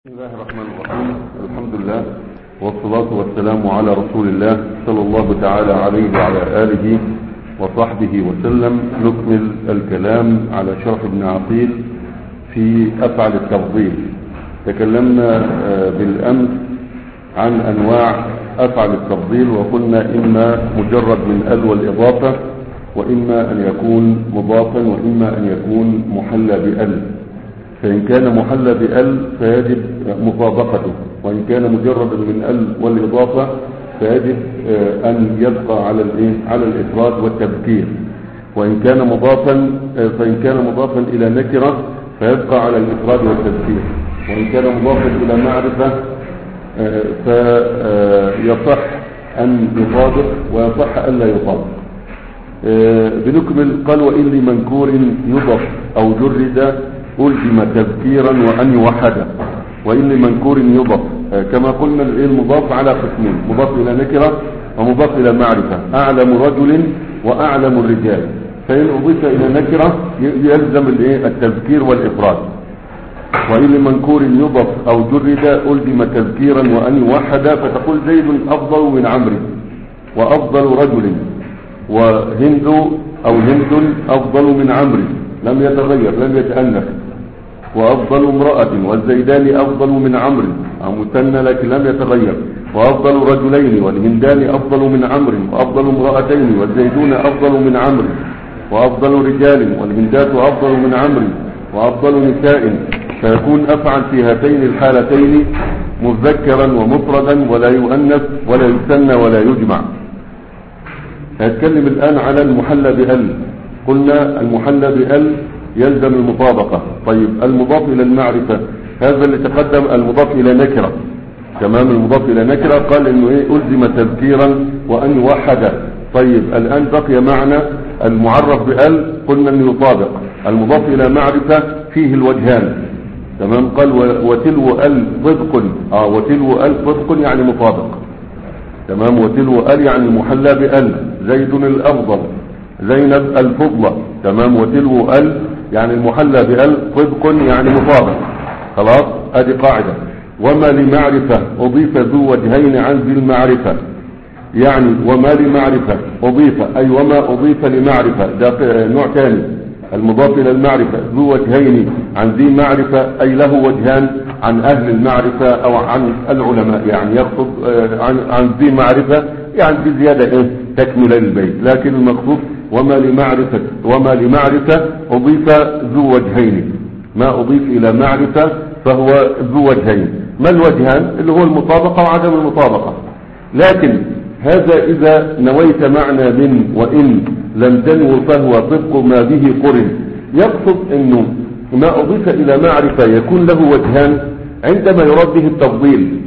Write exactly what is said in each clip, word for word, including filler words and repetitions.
بسم الله الرحمن الرحيم. الحمد لله والصلاة والسلام على رسول الله صلى الله تعالى عليه وعلى آله وصحبه وسلم. نكمل الكلام على شرح ابن عقيل في أفعل التفضيل. تكلمنا بالأمس عن أنواع أفعل التفضيل وقلنا إما مجرد من ال والإضافة، وإما أن يكون مضافا، وإما أن يكون محلى بال. فإن كان محلى بال فيجب مطابقته، وإن كان مجردا من ال والإضافة فيجب أن يبقى على على الإفراد والتذكير. وإن كان مضافا فإن كان مضافا إلى نكرة فيبقى على الإفراد والتذكير. وإن كان مضافا إلى معرفة فيصح أن يطابق ويصح ألا يطابق. بنكمل. قال: وإن لمنكور يضف أو جرد ألزم تذكيرا وأن يوحد. وإن لمنكور يضف كما قلنا المضاف على قسمين: مضاف إلى نكرة ومضاف إلى معرفة. أعلم رجل وأعلم الرجال، فإن أضيف إلى نكرة يلزم التذكير والإفراد. وإن لمنكور يضف أو جرد ألزم تذكيرا وأن يوحد، فتقول: زيد أفضل من عمرو، وأفضل رجل، وهند أو هند أفضل من عمرو، لم يتغير لم يتأنف. وأفضل امرأة، والزيدان أفضل من عمرو، أو مثنى لكن لم يتغير. وأفضل رجلين، والهندان أفضل من عمرو، وأفضل امرأتين، والزيدون أفضل من عمرو، وأفضل رجال، والهندات أفضل من عمرو، وأفضل نساء. فيكون أفعل في هاتين الحالتين مذكرا ومفردا، ولا يؤنث ولا يثنى ولا يجمع. هنتكلم الآن على المحلى بال. قلنا المحلى بال يلزم المطابقة. طيب، المضاف إلى المعرفة هذا اللي تقدم، المضاف إلى نكرة. تمام، المضاف إلى نكرة قال إنه إيه؟ ألزم تذكيرا وأن يوحد. طيب، الآن بقي معنا المعرف بال، قلنا إنه يطابق. المضاف إلى معرفة فيه الوجهان. تمام، قال: وتلو ال صدق. اه وتلو ال صدق يعني مطابق. تمام، وتلو ال يعني محلى بال. زيد الأفضل، زينب الفضلة. تمام، وتلو ال يعني المحلى بال صدق يعني مطابق. خلاص، ادي قاعدة. وما لمعرفة أضيف ذو وجهين عن ذي المعرفة، يعني وما لمعرفة أضيف أي وما أضيف لمعرفة، ده نوع ثاني. المضاف إلى المعرفة ذو وجهين عن ذي معرفة أي له وجهان عن أهل المعرفة أو عن العلماء، يعني يقصد عن, عن ذي معرفة يعني بزيادة إيه؟ تكمل البيت. لكن المقصود وما لمعرفة وما لمعرفة أضيف ذو وجهين. ما أضيف إلى معرفة فهو ذو وجهين. ما الوجهان؟ اللي هو المطابقة وعدم المطابقة. لكن هذا إذا نويت معنى من، وإن لم تنو فهو طبق ما به قرن. يقصد أنه ما أضيف إلى معرفة يكون له وجهان عندما يراد به التفضيل.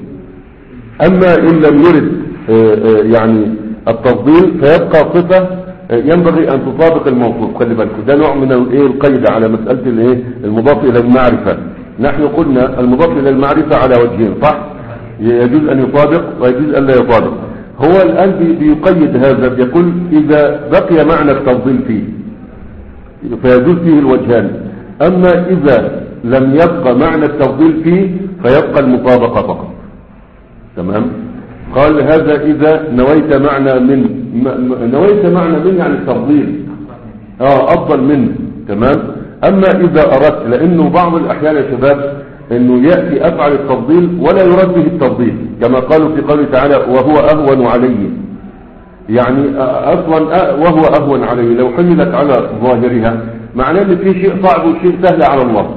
أما إن لم يرد يعني التفضيل فيبقى صفة ينبغي أن تطابق الموصوف. خلي بالكم، ده نوع من الايه القيد على مسألة الايه المضاف إلى المعرفة. نحن قلنا المضاف إلى المعرفة على وجهين، صح؟ يجوز أن يطابق ويجوز أن لا يطابق. هو الآن بيقيد هذا، بيقول إذا بقي معنى التفضيل فيه فيجوز فيه الوجهان. أما إذا لم يبقى معنى التفضيل فيه فيبقى المطابقة فقط. تمام. قال: هذا إذا نويت معنى من، نويت معنى من يعني التفضيل، اه أفضل منه. تمام. أما إذا أردت، لأنه بعض الأحيان يا شباب أنه يأتي أفعل التفضيل ولا يراد به التفضيل، كما قالوا في قوله تعالى: وهو أهون عليه. يعني أصلا وهو أهون عليه لو حملت على ظاهرها معناه أن في شيء صعب وشيء سهل على الله،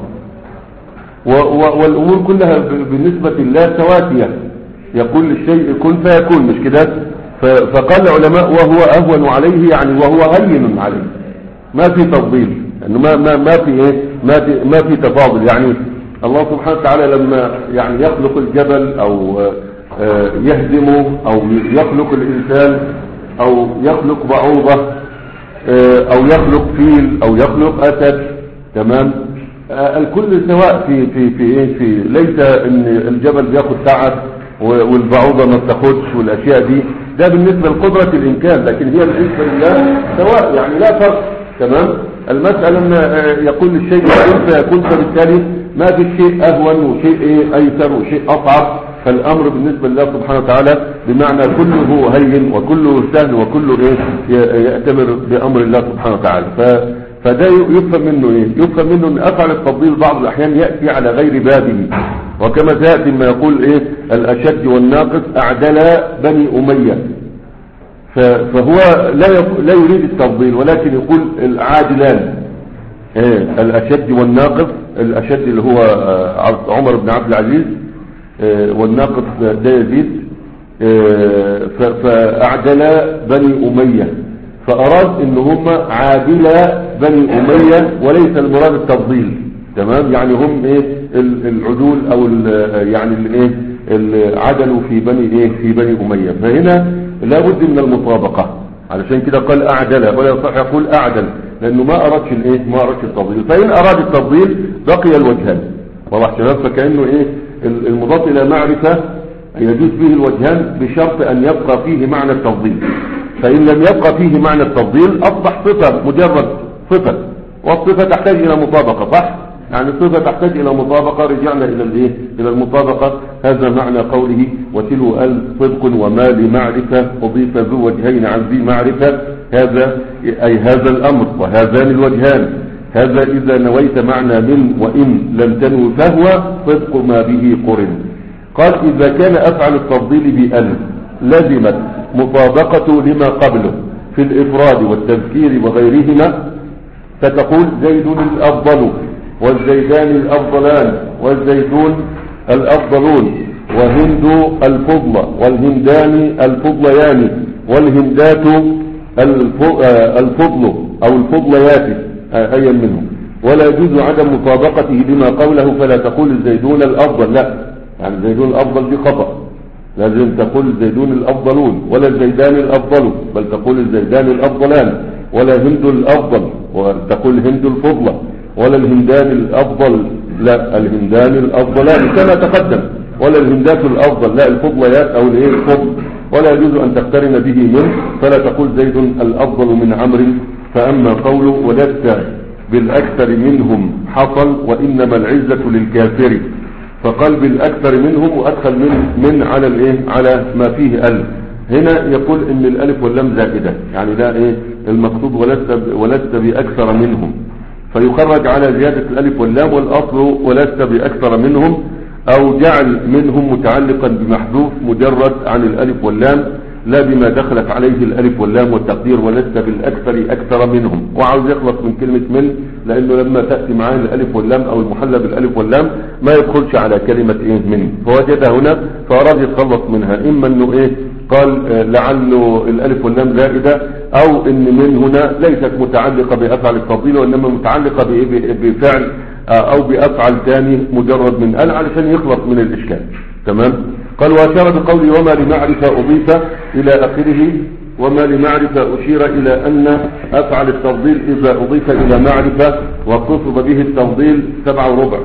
والأمور كلها بالنسبة لله تواتية. يقول للشيء كن فيكون، مش كده؟ فقال العلماء: وهو أهون عليه يعني وهو هين عليه. ما في تفضيل، انه ما ما ما في ايه ما في ما في تفاضل. يعني الله سبحانه وتعالى لما يعني يخلق الجبل او يهدمه، او يخلق الانسان، او يخلق بعوضة، او يخلق فيل، او يخلق اسد. تمام، الكل سواء في في في ايه في ليس ان الجبل بياخد تعب والبعوضة ما بتاخدش والاشياء دي، ده بالنسبة لقدرة الامكان، لكن هي بالنسبة لله سواء، يعني لا فرق. تمام. المسألة أن يقول الشيء يكون فيكون، فبالتالي ما في شيء أهون وشيء إيه أيسر وشيء أصعب. فالأمر بالنسبة لله سبحانه وتعالى بمعنى كله هين وكله سهل وكله إيه يأتمر بأمر الله سبحانه وتعالى. ف فده يفهم منه ايه؟ يفهم منه ان افعل التفضيل بعض الاحيان يأتي على غير بابه، وكما سيأتي ما يقول ايه الاشد والناقص اعدل بني امية، فهو لا لا يريد التفضيل ولكن يقول العادلان ايه الاشد والناقص. الاشد اللي هو عمر بن عبد العزيز، والناقص ده يزيد، فاعدل بني امية، فأراد ان هم عادل بني أمية وليس المراد التفضيل. تمام، يعني هم ايه العدول او يعني الايه العدل في بني ايه في بني أمية. فهنا لابد من المطابقة، علشان كده قال اعدل، ولا يصح يقول اعدل لانه ما ارادش الايه ما ارادش التفضيل. فإن اراد التفضيل بقي الوجهان. واضح شباب؟ فكأنه ايه المضاف الى معرفة يجوز فيه الوجهان بشرط ان يبقى فيه معنى التفضيل. فإن لم يبقى فيه معنى التفضيل أصبح صفة، مجرد صفة، والصفة تحتاج إلى مطابقة. صح؟ يعني الصفة تحتاج إلى مطابقة. رجعنا إلى الإيه؟ إلى المطابقة. هذا معنى قوله وتلو ال صدق وما لمعرفة أضيف ذو وجهين عن ذي معرفة. هذا أي هذا الأمر وهذان الوجهان. هذا إذا نويت معنى من، وإن لم تنو فهو صدق ما به قرن. قال إذا كان أفعل التفضيل بأن لزمت مطابقة لما قبله في الإفراد والتذكير وغيرهما، فتقول زيد الأفضل والزيدان الأفضلان والزيتون الأفضلون وهند الفضل والهندان الفضليان والهندات الفضل أو الفضليات أيا منهم. ولا يجوز عدم مطابقته لما قبله، فلا تقول الزيدون الأفضل، لا، يعني الزيدون الأفضل دي خطأ، لازم تقول الزيدون الأفضلون ولا الزيدان الأفضل، بل تقول الزيدان الأفضلان. ولا هند الأفضل وتقول هند الفضلة، ولا الهندان الأفضل، لا، الهندان الأفضلان كما تقدم. ولا الهندات الأفضل، لا، الفضليات أو الايه الفضل. ولا يجوز أن تقترن به من، فلا تقول زيد الأفضل من عمرو. فأما قوله ولست بالأكثر منهم حصل وإنما العزة للكافر، فقال بالأكثر منهم وأدخل من من على الايه على ما فيه ألف. هنا يقول ان الألف واللام زائدة، يعني لا ايه المقصود ولست ولست بأكثر منهم، فيخرج على زيادة الألف واللام. والأصل ولست بأكثر منهم، أو جعل منهم متعلقا بمحذوف مجرد عن الألف واللام، لا بما دخلت عليه الألف واللام، والتقدير ولست بالأكثر أكثر منهم. وعاوز يخلص من كلمة من، لأنه لما تأتي معاه الألف واللام أو المحلى بالألف واللام ما يدخلش على كلمة إيه من، فوجدها هنا فأراد يتخلص منها. إما أنه إيه قال لعله الألف واللام زائدة، أو إن من هنا ليست متعلقة بأفعل التفضيل وإنما متعلقة بفعل أو بأفعل ثاني مجرد من ال، علشان يخلص من الإشكال. تمام. قال وأشار بقوله وما لمعرفة أضيف إلى آخره. وما لمعرفة أشير إلى أن أفعل التفضيل إذا أضيف إلى معرفة واقتصد به التفضيل سبعة وربع.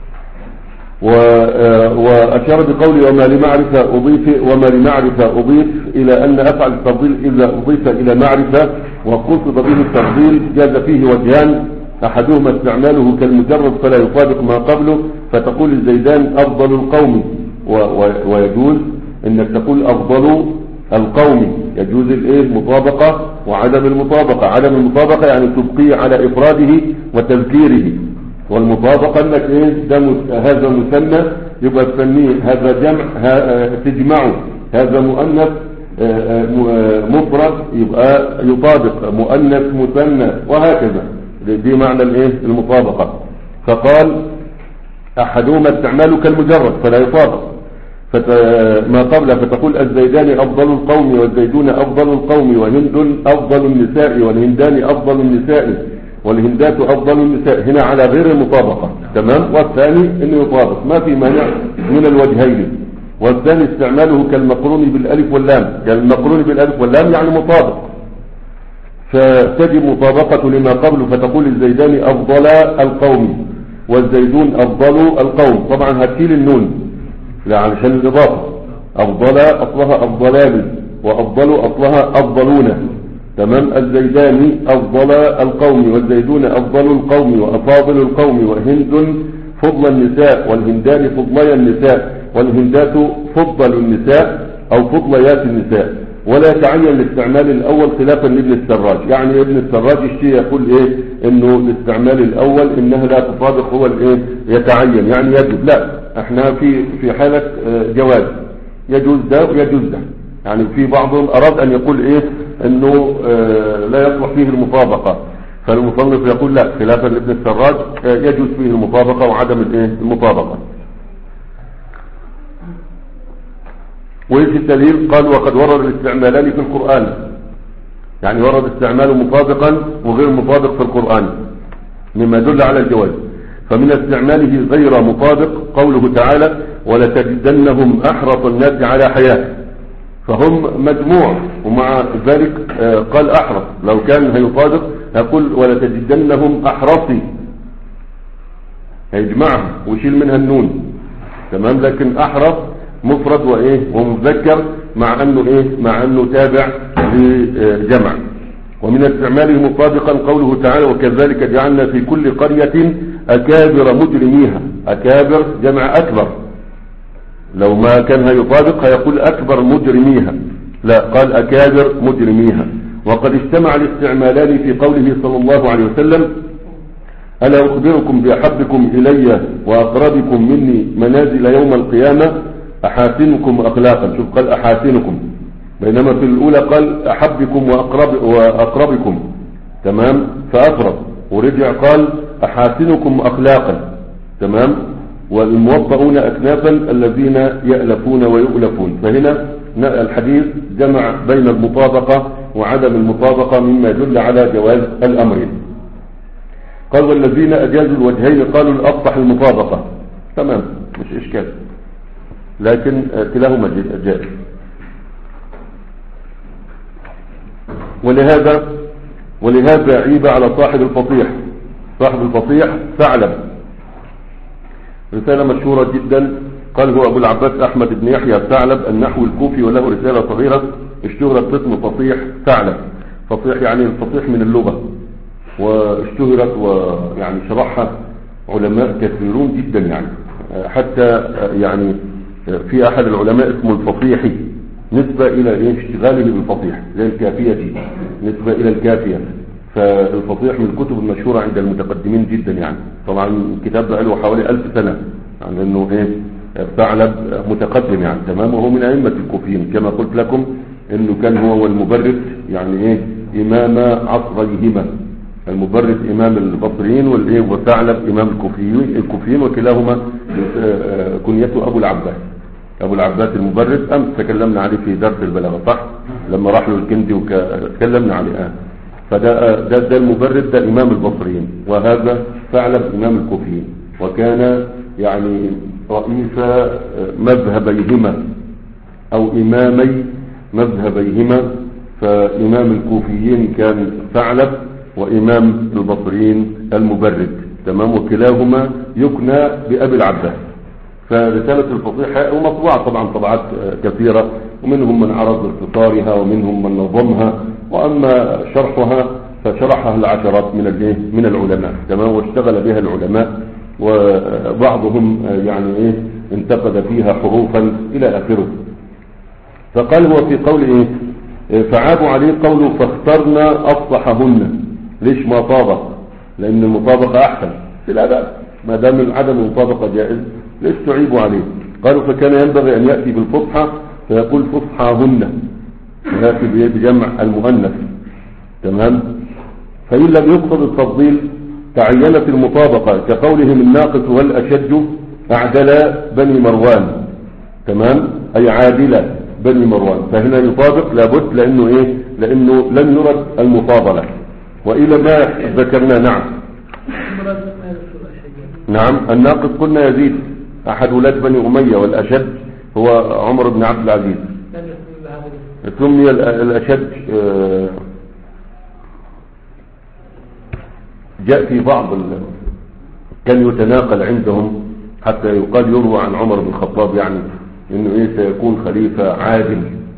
وأشار بقوله وما لمعرفة أضيف وما لمعرفة أضيف إلى أن أفعل التفضيل إذا أضيف إلى معرفة واقتصد به التفضيل جاز فيه وجهان، أحدهما استعماله كالمجرد فلا يطابق ما قبله، فتقول الزيدان أفضل القوم، ويجوز انك تقول افضل القوم، يجوز الايه المطابقة وعدم المطابقة. عدم المطابقة يعني تبقي على افراده وتذكيره، والمطابقة انك ايه ده هذا مثنى يبقى تسميه هذا جمع تجمعه، هذا مؤنث مفرد يبقى يطابق مؤنث مثنى، وهكذا. دي معنى الايه المطابقة. فقال احدهما استعماله كالمجرد فلا يطابق ما قبله، فتقول الزيدان افضل القوم والزيدون افضل القوم وهند افضل النساء والهندان افضل النساء والهندات افضل النساء، هنا على غير المطابقة. تمام. والثاني انه يطابق، ما في مانع من الوجهين. والثاني استعماله كالمقرون بالالف واللام، كالمقرون بالالف واللام يعني مطابق، فتجب مطابقة لما قبله، فتقول الزيدان افضل القوم والزيدون افضل القوم. طبعا هتشيل النون لا علشان الاضافه، افضل اصلها افضلان وافضل اصلها افضلون. تمام. الزيدان أفضل القوم، والزيدون أفضل القوم وأفاضل القوم، وهند فضل النساء، والهندان فضلي النساء، والهندات فضل النساء أو فضليات النساء. ولا يتعين الاستعمال الأول خلافا لابن السراج. يعني ابن السراج يشتي يقول إيه إنه الاستعمال الأول إنها لا تطابق هو الإيه يتعين، يعني يجب. لا، احنا في في حالة جواز، يجوز ده ويجوز ده. يعني في بعضهم أراد أن يقول إيه إنه اه لا يصلح فيه المطابقة، فالمصنف يقول لا، خلافا لابن السراج اه يجوز فيه المطابقة وعدم الإيه المطابقة. وإيش الدليل؟ قال وقد ورد الاستعمالان في القرآن، يعني ورد استعمال مطابقا وغير مطابق في القرآن مما يدل على الجواز. فمن استعماله غير مطابق قوله تعالى ولتجدنهم أحرص الناس على حياة، فهم مجموع، ومع ذلك قال أحرص. لو كان هيطابق يقول ولتجدنهم أحرصي، هيجمعها ويشيل منها النون، تمام. لكن أحرص مفرد وايه ومذكر، مع انه ايه مع انه تابع لجمع. ومن استعماله مطابقا قوله تعالى وكذلك جعلنا في كل قرية اكابر مجرميها. اكابر جمع اكبر، لو ما كان هيطابق هيقول اكبر مجرميها، لا، قال اكابر مجرميها. وقد اجتمع الاستعمالان في قوله صلى الله عليه وسلم ألا أخبركم بأحبكم إلي وأقربكم مني منازل يوم القيامة أحاسنكم أخلاقا. شوف، قال أحاسنكم، بينما في الأولى قال أحبكم وأقرب وأقربكم، تمام، فأقرب، ورجع قال أحاسنكم أخلاقا، تمام. والموطئون أكنافا الذين يألفون ويؤلفون. فهنا الحديث جمع بين المطابقة وعدم المطابقة مما يدل على جواز الأمرين. قال والذين أجازوا الوجهين قالوا الأفصح المطابقة، تمام، مش إشكال، لكن كلاهما جائز. ولهذا ولهذا عيب على صاحب الفصيح. صاحب الفصيح ثعلب، رسالة مشهورة جدا، قال هو أبو العباس أحمد بن يحيى الثعلب النحو الكوفي، وله رسالة صغيرة اشتهرت باسم فصيح ثعلب. فصيح يعني الفصيح من اللغة، واشتهرت ويعني شرحها علماء كثيرون جدا، يعني حتى يعني في أحد العلماء اسمه الفصيحي نسبة إلى اشتغاله بالفصيح، زي الكافية دي نسبة إلى الكافية. فالفصيح من الكتب المشهورة عند المتقدمين جدا، يعني طبعا الكتاب ده له حوالي ألف سنة، يعني أنه إيه ثعلب متقدم يعني، تمام. وهو من أئمة الكوفيين كما قلت لكم، أنه كان هو والمبرد يعني إيه إمام عصريهما، المبرد إمام البصريين والإيه وثعلب إمام الكوفيين الكوفيين وكلاهما كنيته أبو العباس. أبو العباس المبرد أمس تكلمنا عليه في درس البلاغة، صح؟ لما راح له الكندي وتكلمنا عليه. آه. فده ده, ده المبرد ده إمام البصريين، وهذا ثعلب إمام الكوفيين، وكان يعني رئيس مذهبيهما أو إمامي مذهبيهما. فإمام الكوفيين كان ثعلب، وإمام البصريين المبرد، تمام. وكلاهما يكنى بأبي العباس. فرسالة الفصيحة ومطبوعة طبعا طبعات كثيرة، ومنهم من عرض اختصارها ومنهم من نظمها، وأما شرحها فشرحها العشرات من الايه من العلماء، تمام. واشتغل بها العلماء، وبعضهم يعني ايه انتقد فيها حروفا إلى آخره. فقال هو في قول ايه فعابوا عليه قوله فاخترنا أفصحهن. ليش ما طابق؟ لأن المطابقة أحسن في الأداء، ما دام عدم المطابقة جائز، ليش تعيبوا عليه؟ قالوا فكان ينبغي أن يأتي بالفصحى فيقول فصحاهن، يأتي بجمع المؤنث، تمام. فإن لم يقصد التفضيل تعينت المطابقة، كقولهم الناقص والأشج أعدل بني مروان، تمام، أي عادلة بني مروان. فهنا يطابق لابد، لأنه إيه لأنه لم يرد المفاضلة. وإلى ما ذكرنا. نعم نعم الناقص قلنا يزيد أحد ولاد بني أمية، والأشد هو عمر بن عبد العزيز. سمي الأشد جاء في بعض كان يتناقل عندهم حتى يقال يروى عن عمر بن الخطاب يعني انه ايه سيكون خليفة عادل،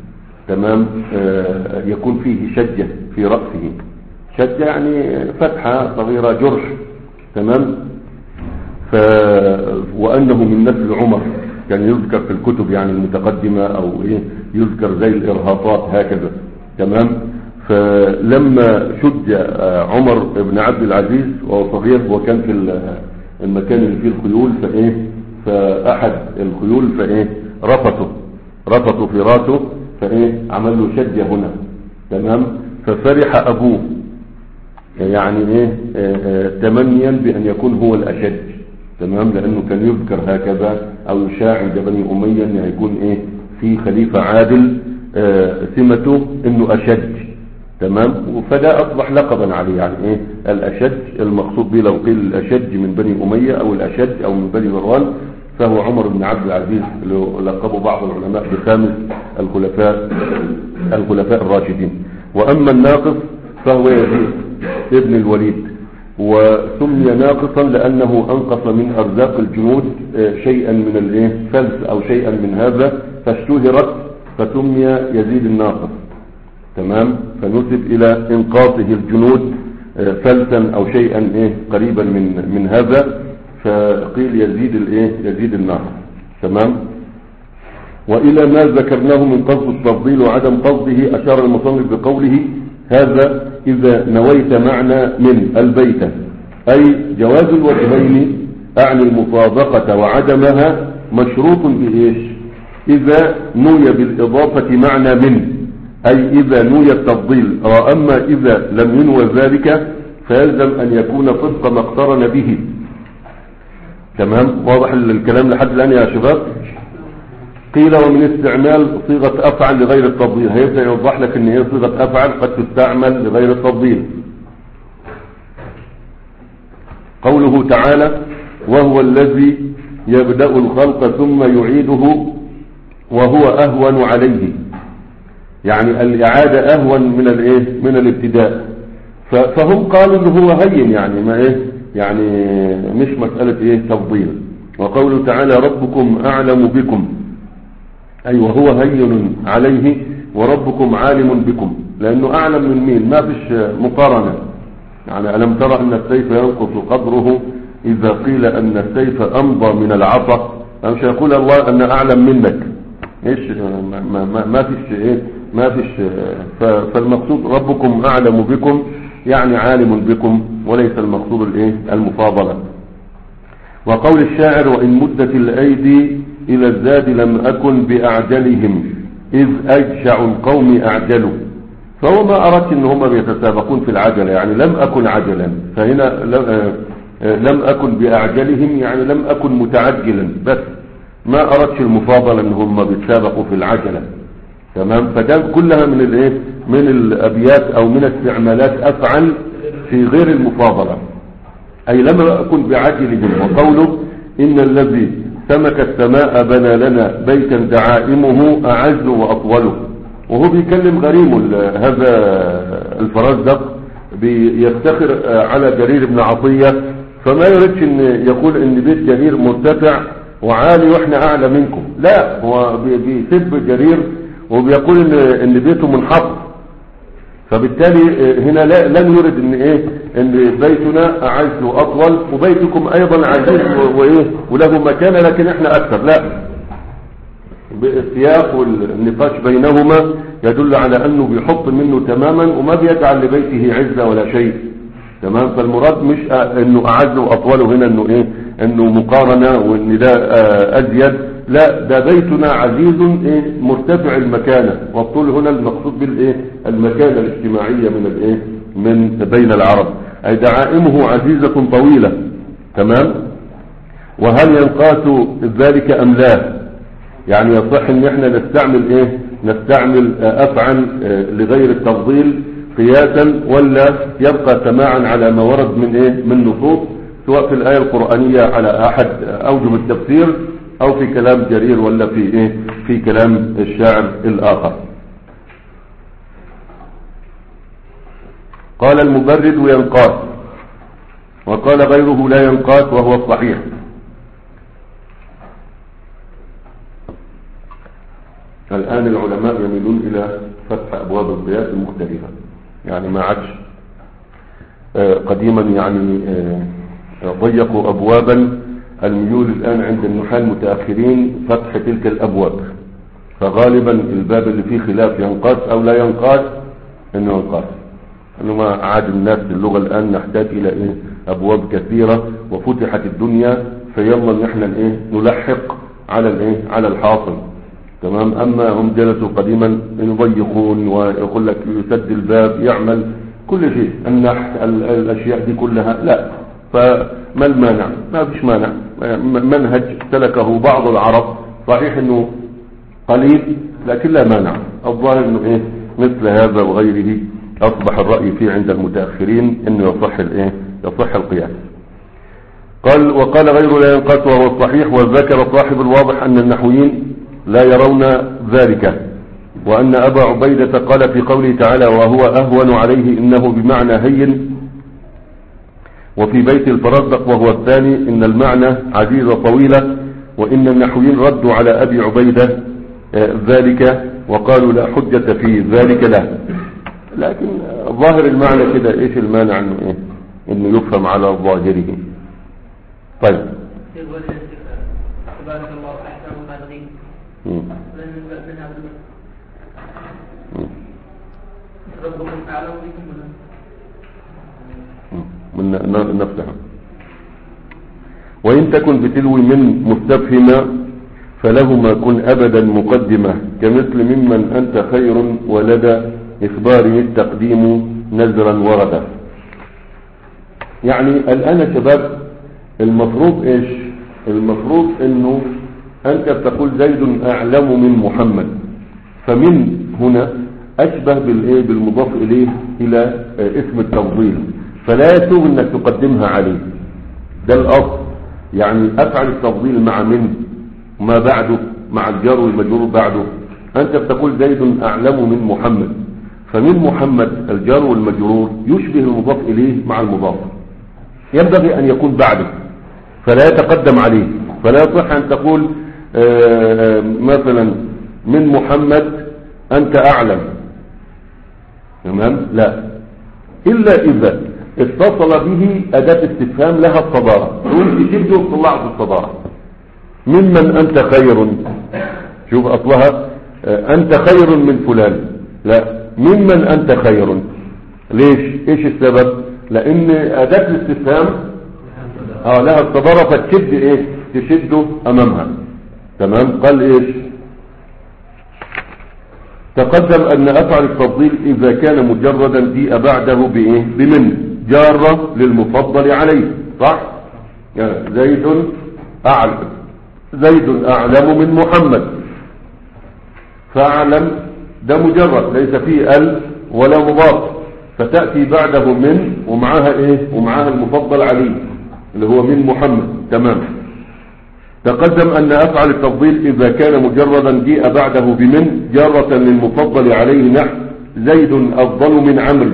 تمام آه يكون فيه شجة في رأسه، شجة يعني فتحة صغيرة جرح، تمام. ف وأنه من نسل عمر، كان يذكر في الكتب يعني المتقدمة أو إيه يذكر زي الإرهاطات هكذا، تمام. فلما شج عمر بن عبد العزيز وهو صغير، وكان في المكان اللي فيه الخيول، فإيه فأحد الخيول فإيه رفضه رفضه في راسه، فإيه عمل له شجة هنا، تمام. ففرح أبوه يعني إيه تمنيا بأن يكون هو الأشج، تمام، لأنه كان يذكر هكذا أو يشاع عند بني أمية أن يكون إيه في خليفة عادل سمته أنه أشج، تمام. فده أصبح لقبا عليه، يعني إيه الأشج، المقصود به لو قيل الأشج من بني أمية أو الأشج أو من بني مروان، فهو عمر بن عبد العزيز، لقبه بعض العلماء بخامس الخلفاء الخلفاء الراشدين. وأما الناقص فهو يزيد ابن الوليد، وسمي ناقصا لأنه أنقص من أرزاق الجنود شيئا من الايه فلس أو شيئا من هذا، فاشتهرت فسمي يزيد الناقص، تمام. فنسب إلى إنقاصه الجنود فلسا أو شيئا إيه قريبا من من هذا، فقيل يزيد الايه يزيد الناقص، تمام. وإلى ما ذكرناه من قصد التفضيل وعدم قصده أشار المصنف بقوله هذا إذا نويت معنى من البيت، أي جواز الوجهين أعني المطابقة وعدمها مشروط بإيش؟ إذا نوي بالإضافة معنى من، أي إذا نوي التفضيل، وأما إذا لم ينوى ذلك فيلزم أن يكون صدق ما اقترن به، تمام. واضح الكلام لحد الآن يا شباب؟ قيل ومن استعمال صيغة أفعل لغير التفضيل، هيبدأ يوضح لك ان هي صيغة أفعل قد تستعمل لغير التفضيل. قوله تعالى وهو الذي يبدأ الخلق ثم يعيده وهو أهون عليه، يعني الإعادة أهون من الايه من الابتداء، فهم قالوا انه هو هين، يعني ما ايه يعني مش مسألة ايه تفضيل. وقوله تعالى ربكم أعلم بكم، أي أيوة وهو هين عليه وربكم عالم بكم، لأنه أعلم من مين؟ ما فيش مقارنة. يعني ألم ترى أن السيف ينقص قدره إذا قيل أن السيف أمضى من العصا؟ مش يقول الله أن أعلم منك، إيش ما, ما, ما فيش إيه ما فيش. فالمقصود ربكم أعلم بكم يعني عالم بكم، وليس المقصود الإيه المفاضلة. وقول الشاعر وإن مدت الأيدي إلى الزاد لم أكن بأعجلهم إذ أجشع القوم أعجلوا، فهو ما أردت إن هم بيتسابقون في العجلة، يعني لم أكن عجلا، فهنا لم أكن بأعجلهم يعني لم أكن متعجلا، بس ما أردت المفاضلة إن هم بيتسابقوا في العجلة، تمام. فكان كلها من الايه من الأبيات أو من استعمالات أفعل في غير المفاضلة، أي لم أكن بعجلهم. وقوله إن الذي سمك السماء بنى لنا بيتا دعائمه أعز وأطول، وهو بيكلم غريم هذا الفرزدق، بيفتخر على جرير بن عطية، فما يريدش ان يقول ان بيت جرير مرتفع وعالي واحنا اعلى منكم، لا، هو بيسب جرير وبيقول ان ان بيته منحط، فبالتالي هنا لن يرد ان ايه ان بيتنا اعز واطول وبيتكم ايضا عزيز وايه وله مكانه لكن احنا اكثر، لا، بالسياق والنقاش بينهما يدل على انه بيحط منه تماما وما بيجعل لبيته عزة ولا شيء، تمام. فالمراد مش انه اعز واطول هنا انه ايه انه مقارنة وان ده ازيد، لا، ده بيتنا عزيز ايه مرتفع المكانة، والطول هنا المقصود بالايه المكانة الاجتماعية من الايه من بين العرب، اي دعائمه عزيزة طويلة، تمام. وهل ينقاس ذلك ام لا؟ يعني يصح ان احنا نستعمل ايه نستعمل افعل لغير التفضيل قياسا، ولا يبقى سماعا على ما ورد من ايه من نصوص، سواء في الآية القرآنية على احد اوجه التفسير او في كلام جرير ولا في ايه في كلام الشاعر الاخر. قال المبرد ينقاس، وقال غيره لا ينقاس وهو الصحيح. الآن العلماء يميلون إلى فتح أبواب القياس المختلفة، يعني ما عادش قديما يعني ضيقوا أبوابا، الميول الآن عند النحاة المتأخرين فتح تلك الأبواب، فغالبا الباب اللي فيه خلاف ينقاس أو لا ينقاس إنه ينقاس، إنه ما عاد الناس اللغة الآن نحتاج إلى إيه أبواب كثيرة وفتحت الدنيا، فيلا نحن إيه نلحق على الإيه على الحاصل. تمام. أما هم جلسوا قديما يضيقون ويقول لك يسد الباب يعمل كل شيء، النحت الأشياء دي كلها لا، فما المانع؟ ما فيش مانع، منهج سلكه بعض العرب، صحيح انه قليل لكن لا مانع. الظاهر انه ايه مثل هذا وغيره اصبح الرأي فيه عند المتأخرين انه يصح الايه يصح القياس. قال وقال غيره لا ينقاس وهو الصحيح. وذكر صاحب الواضح ان النحويين لا يرون ذلك، وان ابا عبيدة قال في قوله تعالى وهو اهون عليه انه بمعنى هين، وفي بيت الفرزدق وهو الثاني إن المعنى عزيزة طويلة، وإن النحويين ردوا على أبي عبيدة ذلك وقالوا لا حجة في ذلك له. لكن ظاهر المعنى كده ايش المانع انه ايه انه يفهم على ظاهره. طيب تبارك الله احسن الخالقين ربكم اعلم بكم من نفسها. وإن تكن بتلوي من مستفهمة فلهما كن أبدا مقدمة كمثل ممن أنت خير ولدى إخبار التقديم نزرا وردا. يعني الآن يا شباب المفروض إيش؟ المفروض إنه أنت بتقول زيد أعلم من محمد، فمن هنا أشبه بالإيه بالمضاف إليه إلى اسم التفضيل، فلا يسوغ انك تقدمها عليه، ده الاصل. يعني افعل التفضيل مع من ما بعده مع الجار والمجرور بعده. انت بتقول زيد اعلم من محمد، فمن محمد الجار والمجرور يشبه المضاف اليه مع المضاف، ينبغي ان يكون بعده فلا يتقدم عليه. فلا يصح ان تقول مثلا من محمد انت اعلم، تمام؟ لا، الا اذا اتصل به أداة استفهام لها الصدارة، تقول تشده وطلعت الصدارة. ممن أنت خير، شوف أصلها أنت خير من فلان، لا ممن أنت خير. ليش؟ إيش السبب؟ لأن أداة الاستفهام آه لها الصدارة، فتشد إيه؟ تشده أمامها. تمام؟ قال إيش؟ تقدم أن أفعل التفضيل إذا كان مجردا جيء بعده بإيه؟ بمن جارة للمفضل عليه، صح؟ يعني زيد أعلم، زيد أعلم من محمد، فأعلم ده مجرد ليس فيه ال ولا مضاف، فتأتي بعده من ومعها إيه؟ ومعها المفضل عليه اللي هو من محمد. تمام. تقدم أن أفعل التفضيل إذا كان مجردا جيء بعده بمن جارة للمفضل عليه، نحو زيد أفضل من عمرو،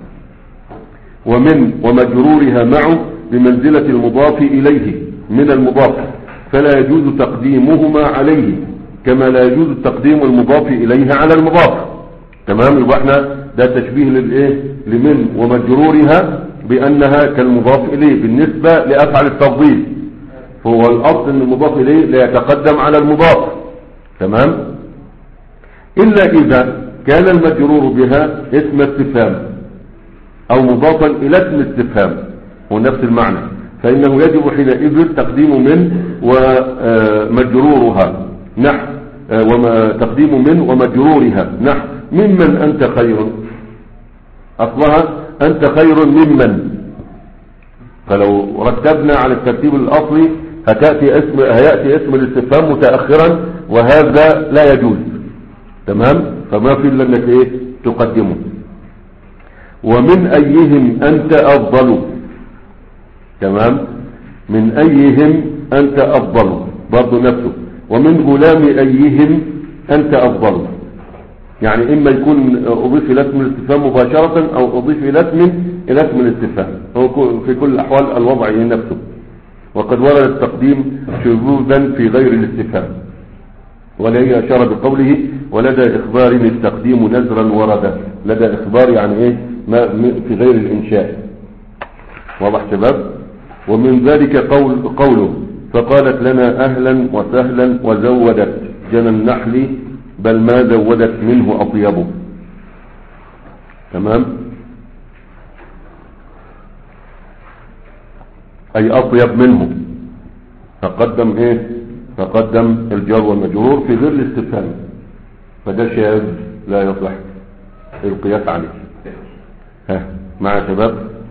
ومن ومجرورها معه بمنزلة المضاف إليه من المضاف، فلا يجوز تقديمهما عليه كما لا يجوز تقديم المضاف إليه على المضاف. تمام. يبقى احنا ده تشبيه للايه لمن ومجرورها بأنها كالمضاف إليه بالنسبة لأفعل التفضيل، فهو الأصل أن المضاف إليه لا يتقدم على المضاف. تمام. إلا إذا كان المجرور بها اسم استفهام أو مضافا إلى اسم استفهام هو نفس المعنى، فإنه يجب حينئذ تقديم من ومجرورها نحو وما تقديم من ومجرورها نحو ممن أنت خير، أصلها أنت خير ممن، فلو رتبنا على الترتيب الأصلي هتأتي اسم هيأتي اسم الاستفهام متأخرا، وهذا لا يجوز. تمام. فما في إلا أنك إيه تقدمه. ومن أيهم أنت أفضل، تمام، من أيهم أنت أفضل برضو نفسه. ومن غلام أيهم أنت أفضل، يعني إما يكون أضيف إلى اسم الاستفهام مباشرة أو أضيف إلى اسم إلى اسم الاستفهام، هو في كل الأحوال الوضع نفسه. وقد ورد التقديم شذوذا في غير الاستفهام. ولا أشار بقوله ولدى إخبار التقديم نزرا ورد. لدى إخبار يعني إيه ما في غير الإنشاء. واضح شباب؟ ومن ذلك قول قوله فقالت لنا أهلا وسهلا وزودت جنى النحل بل ما زودت منه أطيبه. تمام؟ أي أطيب منه. فقدم إيه؟ فقدم الجار والمجرور في ظل الاستفهام، فده شاذ لا يصح القياس عليه. ها مع شباب.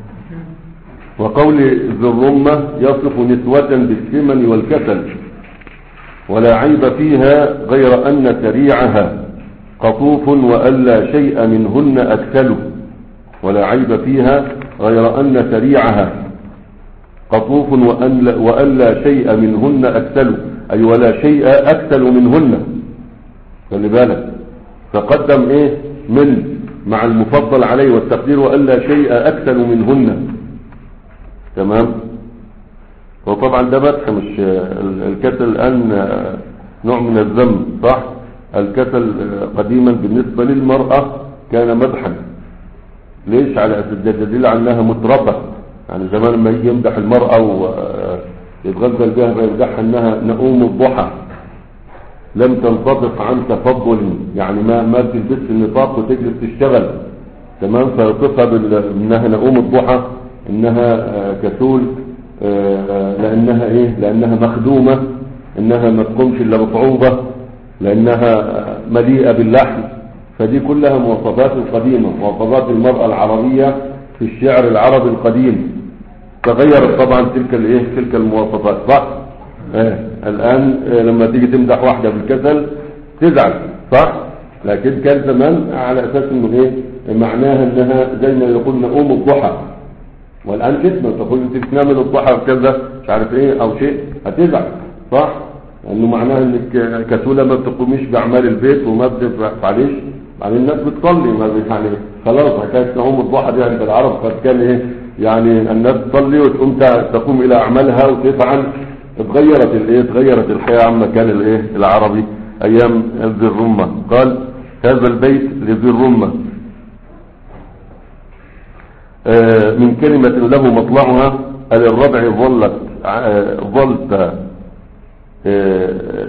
وقول ذي الرمة يصف نسوة بالثمن والكسل ولا عيب فيها غير أن سريعها قطوف وألا شيء منهن أكسل. ولا عيب فيها غير أن سريعها قطوف وألا, وألا شيء منهن أكسل، أي ولا شيء أكسل منهن. خلي بالك فقدم إيه من مع المفضل عليه والتقدير وألا شيء أكسل منهن. تمام. وطبعا ده مدح، مش الكسل الآن نوع من الذم صح. الكسل قديما بالنسبة للمرأة كان مدحا. ليش؟ على أساس دليل عنها متربة. يعني زمان ما يجي يمدح المرأة ويتغزل بها فيمدحها انها نؤوم الضحى لم تنطبق عن تفضل، يعني ما ما تلبس النطاق وتجلس تشتغل. تمام. فيصفها بانها نؤوم الضحى، انها كسول، لانها ايه لانها مخدومة، انها ما تقومش الا بصعوبة، لانها مليئة باللحم. فدي كلها مواصفات قديمة، مواصفات المرأة العربية في الشعر العربي القديم. تغيرت طبعا تلك الايه تلك المواصفات صح. اه الان اه لما تيجي تمدح واحدة بالكسل تزعل صح. لكن كان زمان على اساس انه ايه معناها انها زي ما يقول نقوم الضحى. والان كتمة تقول انت بتنام الضحى وكذا مش عارف ايه او شيء هتزعل صح، لانه معناها انك كسولة ما بتقوميش باعمال البيت وما بتفعليش. يعني الناس بتصلي ما يعني خلاص حكايه نقوم الضحى دي عند العرب قد كان ايه يعني الناس تصلي وتقوم تقوم الى اعمالها وتفعل. اتغيرت الايه اتغيرت الحياه عما كان الايه العربي ايام ذي الرمة. قال هذا البيت لذي الرمة آه من كلمة له مطلعها الربع ظلت آه ظلت آه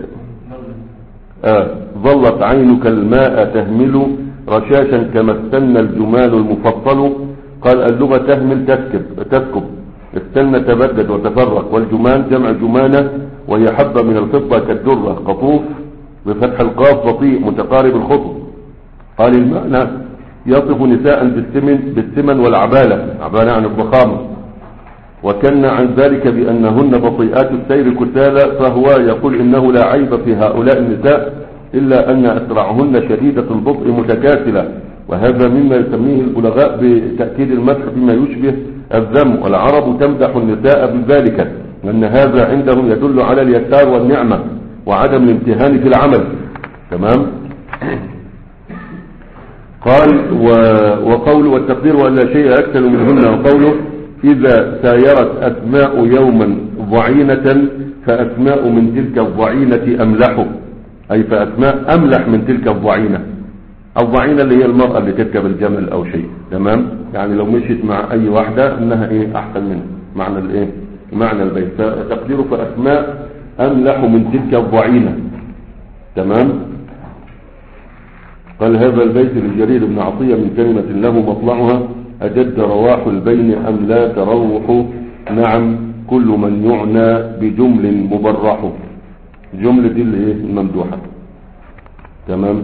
آه ظلت عينك الماء تهمل رشاشا كما استنى الجمال المفصل. قال اللغة تهمل تسكب تسكب استنى تبدد وتفرق. والجمان جمع جمانة وهي حبة من الفضة كالدرة. قطوف بفتح القاف بطيء متقارب الخطو. قال المعنى يصف نساء بالثمن بالثمن والعبالة، عبالة عن الضخامة. وكان عن ذلك بأنهن بطيئات السير كسالى، فهو يقول إنه لا عيب في هؤلاء النساء إلا أن أسرعهن شديدة البطء متكاسلة. وهذا مما يسميه البلغاء بتأكيد المدح بما يشبه الذم. والعرب تمدح النساء بذلك لأن هذا عندهم يدل على اليسار والنعمة وعدم الامتهان في العمل. تمام. قال وقول والتقدير وألا شيء أكثر منهن. وقوله إذا سايرت أسماء يوما ضعينة فأسماء من تلك الضعينة أملح، أي فأسماء أملح من تلك الضعينة. الضعينة اللي هي المرأة اللي تركب الجمل أو شيء. تمام. يعني لو مشيت مع أي واحدة إنها إيه أحسن منها. معنى الإيه معنى البيت تقديره فأسماء أملح من تلك الضعينة. تمام. قال هذا البيت لجرير بن عطية من كلمة له مطلعها أجد رواح البين أم لا تروح. نعم كل من يعنى بجمل مبرح. جملة دي اللي هي الممدوحة. تمام.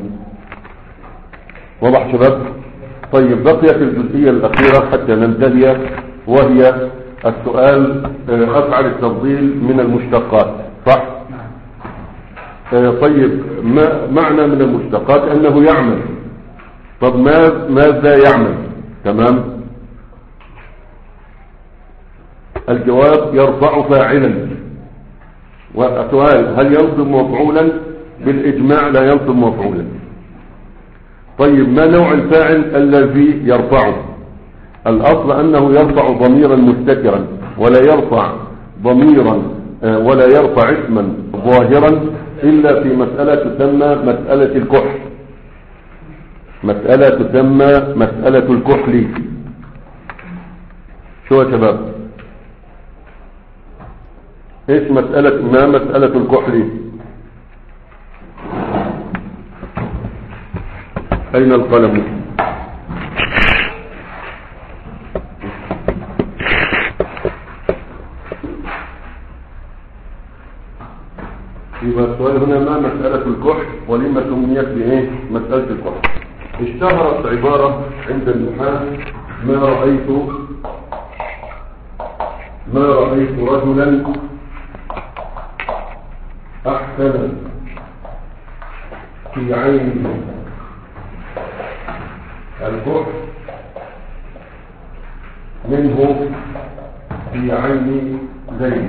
واضح شباب. طيب بقيت الجزئية الأخيرة حتى ننتهي وهي السؤال أفعل التفضيل من المشتقات صح. طيب ما معنى من المشتقات أنه يعمل. طب ماذا يعمل. تمام. الجواب يرفع فاعلا. والسؤال هل ينصب مفعولا. بالإجماع لا ينصب مفعولا. طيب ما نوع الفاعل الذي يرفعه. الأصل أنه يرفع ضميرا مستترا ولا يرفع ضميرا ولا يرفع اسما ظاهرا إلا في مسألة تسمى مسألة الكحل. مسألة تسمى مسألة الكحل. شو يا شباب؟ ايش مسألة ما مسألة الكحل؟ أين القلم؟ يبقى السؤال هنا ما مسألة الكحل ولما سميت بإيه مسألة الكحل؟ اشتهرت عبارة عند النحاة: ما رأيت ما رأيت رجلا أحسن في عين الكحل منه في عين زيد.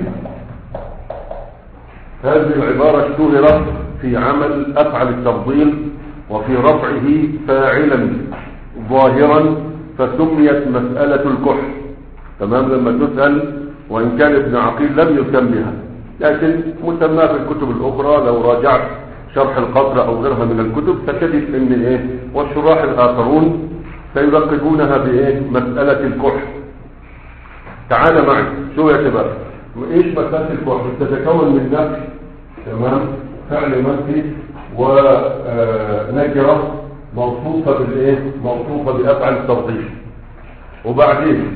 هذه العبارة اشتهرت في عمل أفعل التفضيل وفي رفعه فاعلا ظاهرا، فسميت مسألة الكحل. تمام. لما تسأل، وإن كان ابن عقيل لم يسميها، لكن مسمى في الكتب الأخرى. لو راجعت شرح القطر أو غيرها من الكتب ستجد ان ايه والشراح الآخرون سيلقبونها بايه مسألة الكحل. تعال معي. شو يا شباب؟ ايش مسألة الكحل؟ تتكون من نفس، تمام، فعل منفي ونكرة موصوفة بالايه موصوفة بأفعل التفضيل. وبعدين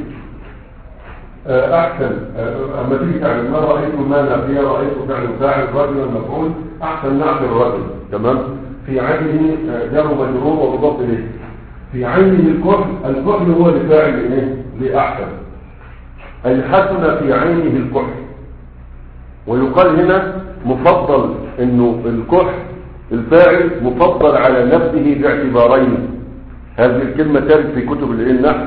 احسن اما تيجي تعمل ما رأيت ما نافية، رأيت فعل فاعل رجل مفعول، احسن نعت الرجل. تمام. في عينه جر مجرور ومضاف اليه. في عينه الكحل، الكحل هو لفاعل ايه لاحسن، اي حسن في عينه الكحل. ويقال هنا مفضل، انه الكحل الفاعل مفضل على نفسه باعتبارين. هذه الكلمة ترد في كتب النحو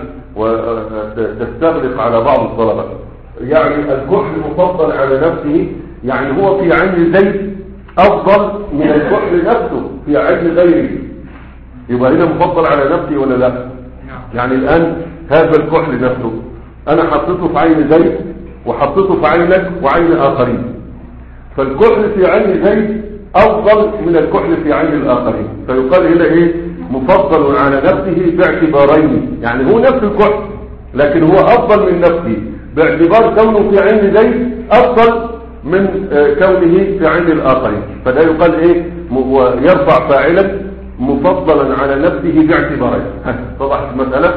وتستغرق على بعض الطلبة. يعني الكحل مفضل على نفسه، يعني هو في عين زيد افضل من الكحل نفسه في عين غيره. يبقى هنا مفضل على نفسه ولا لا؟ يعني الان هذا الكحل نفسه انا حطيته في عين زيد وحطيته في عينك وعين اخرين، فالكحل في عين زيد افضل من الكحل في عين الاخرين، فيقال هنا ايه مفضل على نفسه باعتبارين. يعني هو نفس الكحل لكن هو افضل من نفسه باعتبار كونه في عين زيد افضل من كونه في عين الاخرين. فده يقال ايه يرفع فاعلا مفضلا على نفسه باعتبارين. طبعا المسألة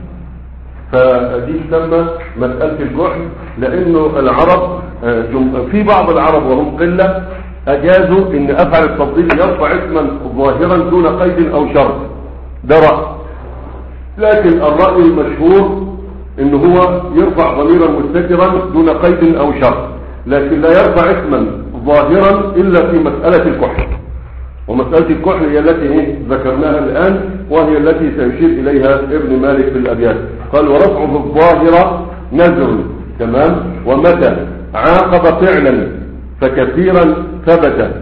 فدي تسمى مسألة الكحل، لانه العرب في بعض العرب وهم قلة اجازوا ان افعل التفضيل يرفع اسما ظاهرا دون قيد او شرط. ده رأي، لكن الرأي المشهور انه هو يرفع ضميرا مستترا دون قيد او شرط، لكن لا يرفع اسما ظاهرا الا في مسألة الكحل. ومسألة الكحل هي التي ايه ذكرناها الان، وهي التي سيشير اليها ابن مالك في الابيات. قال: ورفعه الظاهر نزر. تمام. ومتى عاقب فعلا فكثيرا ثبت،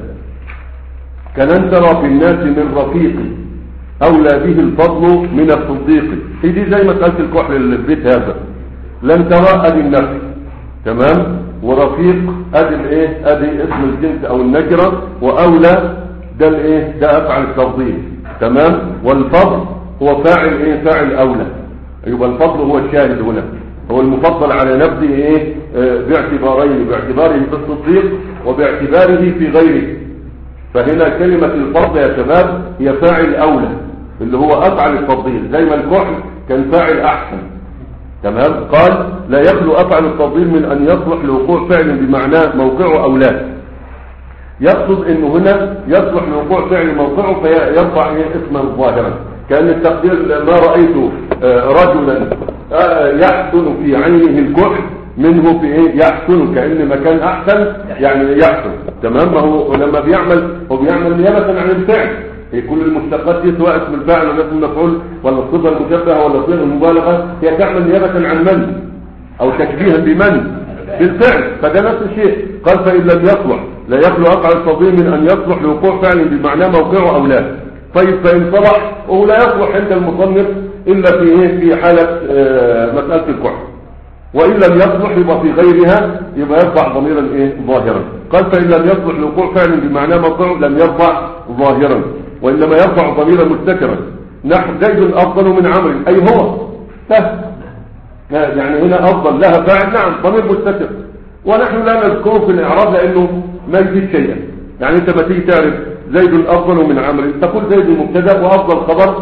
كلن ترى في الناس من رفيق اولى به الفضل من الصديق. هي دي زي مسألة الكحل البيت هذا. لن ترى ادي النفس، تمام، ورفيق ادي الايه ادي اسم الجنس او النكره، واولى ده الايه ده افعل التفضيل. تمام. والفضل هو فاعل ايه فاعل اولى. يبقى الفضل هو الشاهد هنا، هو المفضل على نفسه ايه اه باعتبارين: باعتباره في الصديق وباعتباره في غيره. فهنا كلمة الفضل يا شباب هي فاعل اولى اللي هو افعل التفضيل، زي ما الكحل كان فاعل احسن. تمام. قال: لا يخلو افعل التفضيل من ان يصلح لوقوع فعل بمعناه موقعه او لا. يقصد انه هنا يصلح لوقوع فعل موقعه فيرفع اسما ظاهرا، كان التقدير: ما رأيت رجلا يحسن في عينه الكحل منه في ايه يحسن، كأن مكان احسن يعني يحسن. تمام. ما هو لما بيعمل هو بيعمل نيابة عن الفعل. هي كل المشتقات دي سواء اسم الفاعل ولا اسم المفعول ولا الصفة المشبهة ولا صيغة المبالغة، هي تعمل نيابة عن من او تشبيها بمن بالفعل. فده نفس الشيء. قال: فإن لم يصلح لا يخلو أفعل التفضيل من أن يصلح لوقوع فعل بمعنى موقعه أو لا. طيب فإن صلح وهو لا يصلح عند المصنف إلا في إيه في حالة آه مسألة الكحل. وإن لم يصلح يبقى في غيرها يبقى يرفع ضميرا إيه ظاهرا. قال فإن لم يصلح لوقوع فعل بمعنى موقعه لم يرفع ظاهرا، وإنما يرفع ضميرا مستترا نحو زيد أفضل من عمرو، أي هو سهل يعني هنا أفضل لها فاعل نعم ضمير مستتر، ونحن لا نذكره في الإعراب لأنه ما يفيد شيئا. يعني أنت ما تيجي تعرف زيد أفضل من عمرو تقول زيد مبتدا وأفضل خبر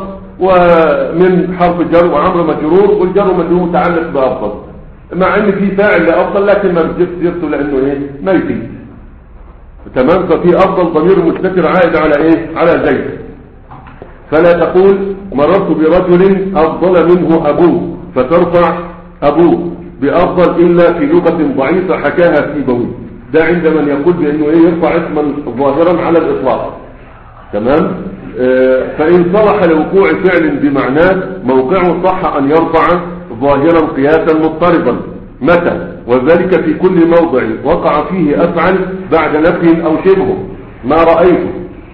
ومن حرف جر وعمرو مجرور والجر مجرور متعلق بأفضل، مع ان في فاعل لأفضل لكن ما بجيب سيرته لأنه ايه ما يفيد. تمام. ففي أفضل ضمير مستتر عائد على ايه على زيد. فلا تقول مررت برجل أفضل منه أبوه فترفع أبوه بأفضل إلا في لغة ضعيفة حكاها سيبوي. ده عند من يقول بأنه ايه يرفع اسما ظاهرا على الإطلاق. تمام. آه فإن صلح لوقوع فعل بمعناه موقعه صح أن يرفع ظاهرا قياسا مضطربا. متى؟ وذلك في كل موضع وقع فيه أفعل بعد نفي أو شبه ما رأيته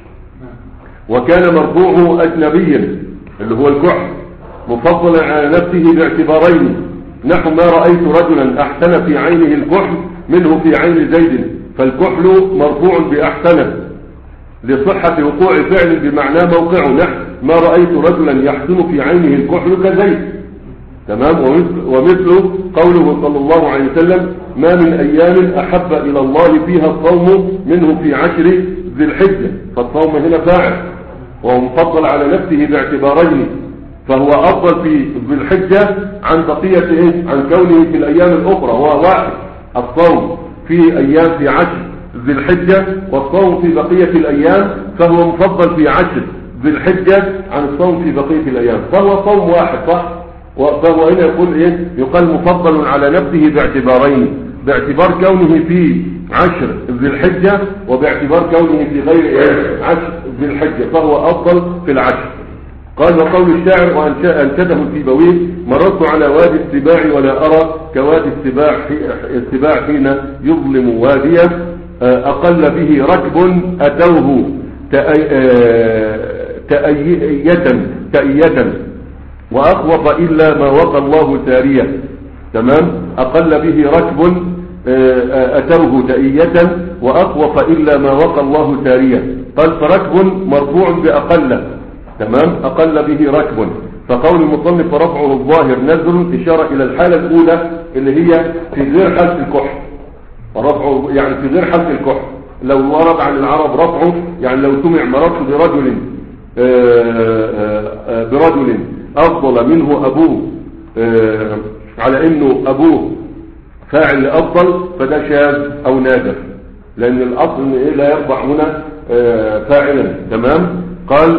وكان مرفوعه أجنبيا اللي هو الكحل مفضلا على نفسه باعتبارين نحو ما رأيت رجلا أحسن في عينه الكحل منه في عين زيد، فالكحل مرفوع بأحسنه لصحة وقوع فعل بمعنى موقعه نحو ما رأيت رجلا يحسن في عينه الكحل كزيد. تمام. ومثل, ومثل قوله صلى الله عليه وسلم ما من أيام أحب إلى الله فيها الصوم منه في عشر ذي الحجة، فالصوم هنا فاعل وهو مفضل على نفسه باعتبارين، فهو أفضل في ذي الحجة عن بقية إيه؟ عن كونه في الأيام الأخرى هو واحد الصوم في أيام في عشر ذي الحجة والصوم في بقية الأيام فهو مفضل في عشر ذي الحجة عن الصوم في بقية الأيام، فهو صوم واحد صح. فهو هنا يقول ايه يقال مفضل على نفسه باعتبارين، باعتبار كونه في عشر ذي الحجة وباعتبار كونه في غير ايه عشر ذي الحجة فهو افضل في العشر. قال وقول الشاعر وانشده السيبوي مررت على وادي السباع ولا ارى كوادي السباع السباع حين يظلم واديا اقل به ركب اتوه تأية تأية وأخوف إلا ما وقى الله تاريا. تمام. أقل به ركب أتوه تأية وأخوف إلا ما وقى الله تاريا. قال فركب مرفوع بأقل. تمام. أقل به ركب، فقول المصنف رفعه الظاهر نزل إشارة إلى الحالة الأولى اللي هي في غير حالة الكحل، رفعه يعني في غير حالة الكحل. لو ورد عن العرب رفعه يعني لو سمع مررت برجل برجل أفضل منه أبوه آه على أنه أبوه فاعل أفضل فده شاذ أو نادر، لأن الأصل إيه لا يرفع هنا آه فاعلا. تمام. قال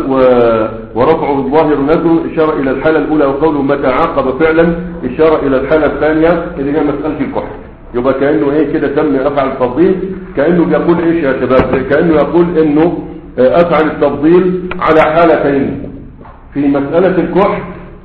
ورفعه الظاهر نزل إشارة إلى الحالة الأولى وقوله متى عاقب فعلا إشارة إلى الحالة الثانية اللي هي مسألة الكحل. يبقى كأنه إيه كده سمي أفعل التفضيل كأنه بيقول إيش يا شباب كأنه يقول إنه أفعل التفضيل على حالتين في مسألة الكحل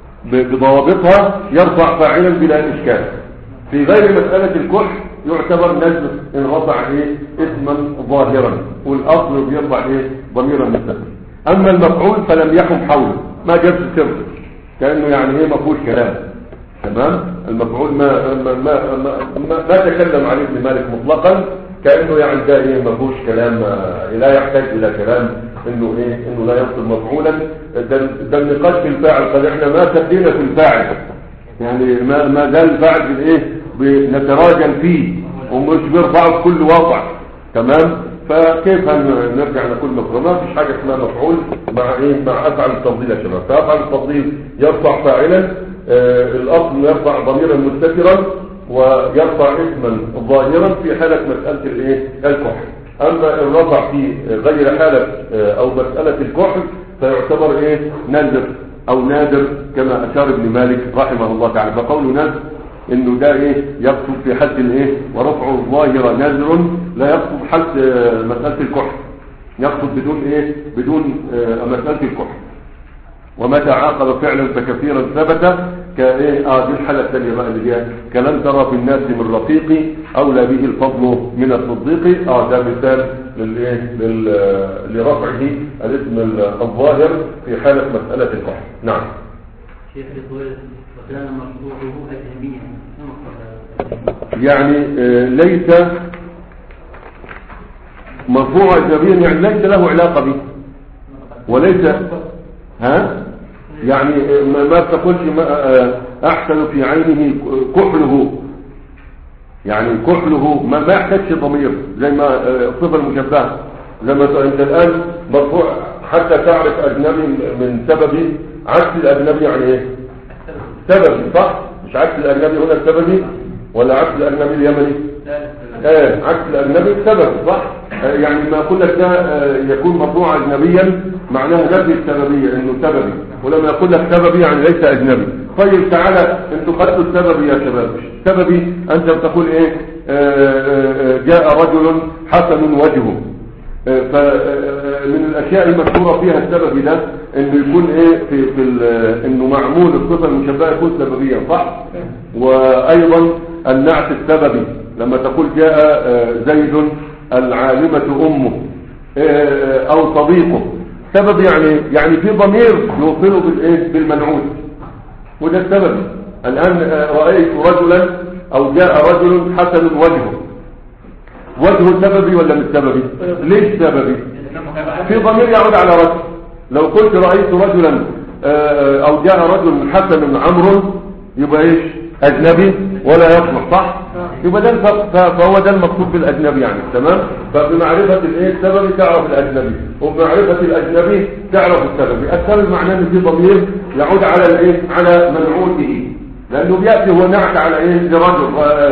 بضوابطها يرفع فاعلا بلا إشكال، في غير مسألة الكحل يعتبر نزل إن رفع إيه اسما ظاهرا والأصل بيرفع إيه ضميرا مستتر. أما المفعول فلم يحم حوله ما جاب سر كأنه يعني إيه ما فيهوش كلام. تمام. المفعول ما ما ما ما, ما, ما تكلم عليه ابن مالك مطلقا كأنه يعني ده إيه ما فيهوش كلام لا يحتاج إلى كلام انه ايه انه لا يصل مفعولا. ده, ده النقاش في الفاعل قال احنا ما تبدينا في الفاعل يعني ما ما ده الفاعل بالايه بنتراجم فيه ومش بيرفعه في كل وضع. تمام. فكيف نرجع نقول مفعول؟ ما فيش حاجه اسمها مفعول مع ايه مع افعل التفضيل يا شباب. فافعل التفضيل يرفع فاعلا آه الاصل يرفع ضميرا مستترا ويرفع اسما ظاهرا في حاله مساله الايه الكحل. أما إن رفع في غير حالة أو مسألة الكحل فيعتبر إيه نادر أو نادر كما أشار ابن مالك رحمه الله تعالى. فقول نادر إنه ده إيه يقصد في حد الإيه ورفعه الظاهر نادر لا يقصد حد مسألة الكحل، يقصد بدون إيه بدون مسألة الكحل. ومتى عاقب فعلا فكثيرا ثبت كايه اه دي الحاله الثانيه بقى اللي هي كلام ترى في الناس من رفيقي اولى به الفضل من الصديق. اه ده مثال للايه لرفعه الاسم الظاهر في حاله مساله الكحل. نعم. شيخ يقول وكان مرفوعه اجنبيا يعني آه ليس مرفوع أجنبيا، يعني ليس له علاقة به، وليس ها يعني ما تقولش أحسن في عينه كحله، يعني كحله ما ما يحتاجش ضمير زي ما الصفة المشبهة، زي ما انت الآن مرفوع حتى تعرف أجنبي من سببي، عكس الأجنبي يعني ايه؟ سببي صح؟ مش عكس الأجنبي هنا السببي ولا عكس الأجنبي اليمني؟ ايه عكس الأجنبي السببي صح؟ يعني ما أقول لك ده يكون مرفوع أجنبيا معناه نفي السببية انه سببي، ولما يقول لك سببي يعني ليس أجنبي. طيب تعالى انتوا خدتوا السببي يا شباب، سببي انت بتقول ايه؟ آآ آآ جاء رجل حسن وجهه، فمن الاشياء المشهورة فيها السببي ده انه يكون ايه في, في انه معمول الصفة المشبهة يكون سببيا صح؟ وايضا النعت السببي لما تقول جاء زيد العالمة امه او صديقه، سبب يعني يعني في ضمير يوصله بالايه؟ بالمنعوت، وده السبب. الان رأيت رجلا او جاء رجل حسن وجهه، وجهه سببي ولا مش سببي؟ ليش سببي؟ في ضمير يعود على رجل. لو قلت رأيت رجلا او جاء رجل حسن عمرو يبقى ايش؟ اجنبي ولا يصلح صح؟ يبقى ده فهو ده المقصود بالاجنبي يعني تمام. فبمعرفة الايه السببي تعرف الاجنبي، وبمعرفة الاجنبي تعرف السببي. السبب معناه ان في ضمير يعود على الايه؟ على منعوته، لانه بياتي هو نعت على ايه؟ لرجل.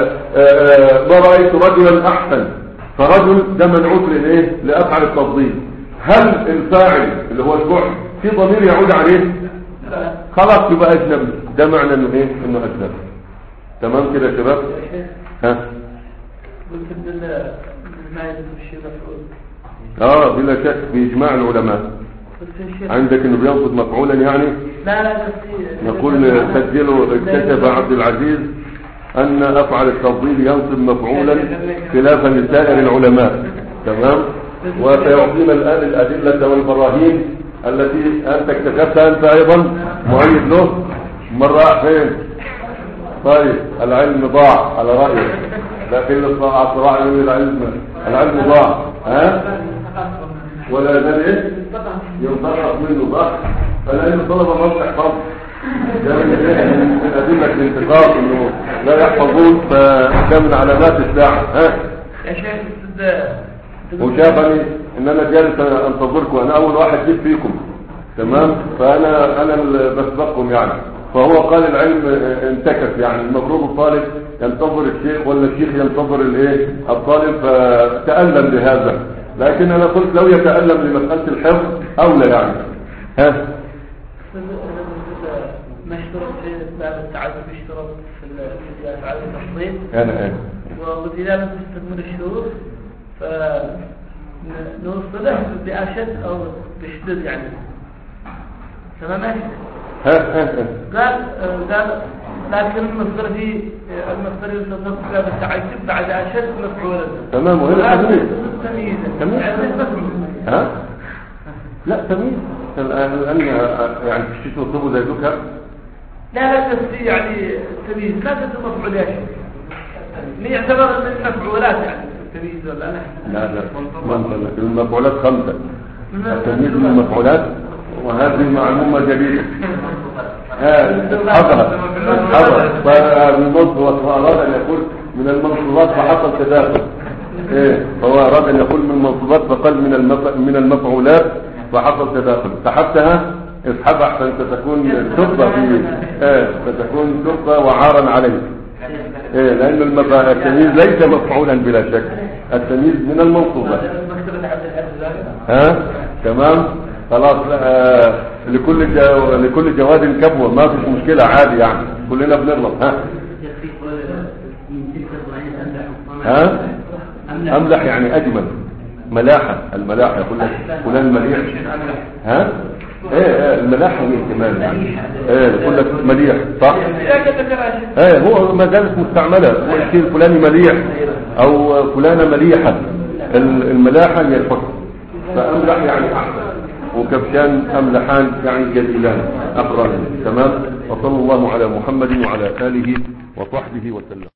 ما رايت رجلا احسن، فرجل ده منعوت للايه؟ لافعل التفضيل. هل الفاعل اللي هو الفعل في ضمير يعود عليه؟ خلاص يبقى اجنبي، ده معنى انه ايه؟ انه اجنبي. تمام كده يا شباب؟ ها قلت ما يدخل الشيء مفعول. اه بلا شك باجماع العلماء. عندك انه بينصب مفعولا يعني؟ لا لا نقول سجلوا اكتشف عبد العزيز ان افعل التفضيل ينصب مفعولا خلافا لسائر العلماء. تمام. وسيعطينا الان الادله والبراهين التي انت اكتشفتها انت ايضا مؤيد له. مرة فين؟ طيب العلم ضاع على رأيك، لكن الصراع يقول العلم العلم ضاع ها ولا زال ايه ينطلق منه ضاع. فلأن الطلبة ما بتحفظ من أدلة الانتقاص انه لا يحفظون، فده من علامات الساعة. ها يا شيخ وشافني ان انا جالس انتظركم، انا اول واحد جيت فيكم تمام، فانا انا اللي بسبقكم يعني. فهو قال العلم انتكس، يعني المفروض الطالب ينتظر الشيخ ولا الشيخ ينتظر الايه الطالب، فتألم لهذا. لكن انا قلت لو يتألم لمسألة الحفظ اولى يعني. ها ما اشترط في باب التعدد اشترط في الافعال التفضيل انا ايه واذا لم تستكمل الشروط فنوصله بأشد او بشدد يعني. تمام ماشي. ها ها قال قال لكن المصدر فيه المصدر يتصف باب التعجب بعد اشد مفعولا. تمام. وهنا تمييز تمييز ها لا تمييز الان يعني في شيء تطلبه زي ذكر. لا لا تفسير يعني تمييز لا تتصف مفعول يا شيخ، يعتبر من المفعولات يعني التمييز ولا لا؟ لا لا المفعولات خمسة، التمييز من المفعولات، وهذه معلومة جديدة. حضرت حضرت فالمنصوبات وأراد أن يقول من المنصوبات فحصل تداخل. إيه فهو أراد أن يقول من المنصوبات فقال من المف... من المفعولات فحصل تداخل. سحبتها اسحب أحسن ستكون تبقى في إيه ستكون تبقى وعارا عليه. إيه لأن المف... التمييز ليس مفعولا بلا شك، التمييز من المنصوبات. ها تمام خلاص. آه لكل جو... لكل جواد كبوة، ما فيش مشكلة عادي يعني، كلنا بنغلط. ها ها املح يعني اجمل، ملاحة، الملاحة يقول لك فلان مليح. ها ايه الملاحة والاهتمام يعني. ايه يقول لك مليح صح. ايه هو ما زالت مستعملة، هو الشيء الفلاني مليح او فلانة مليحة. الملاحة هي الحسن، فاملح يعني احسن، وكبشان املحان يعني جليلان اقران. تمام. وصلى الله على محمد وعلى اله وصحبه وسلم.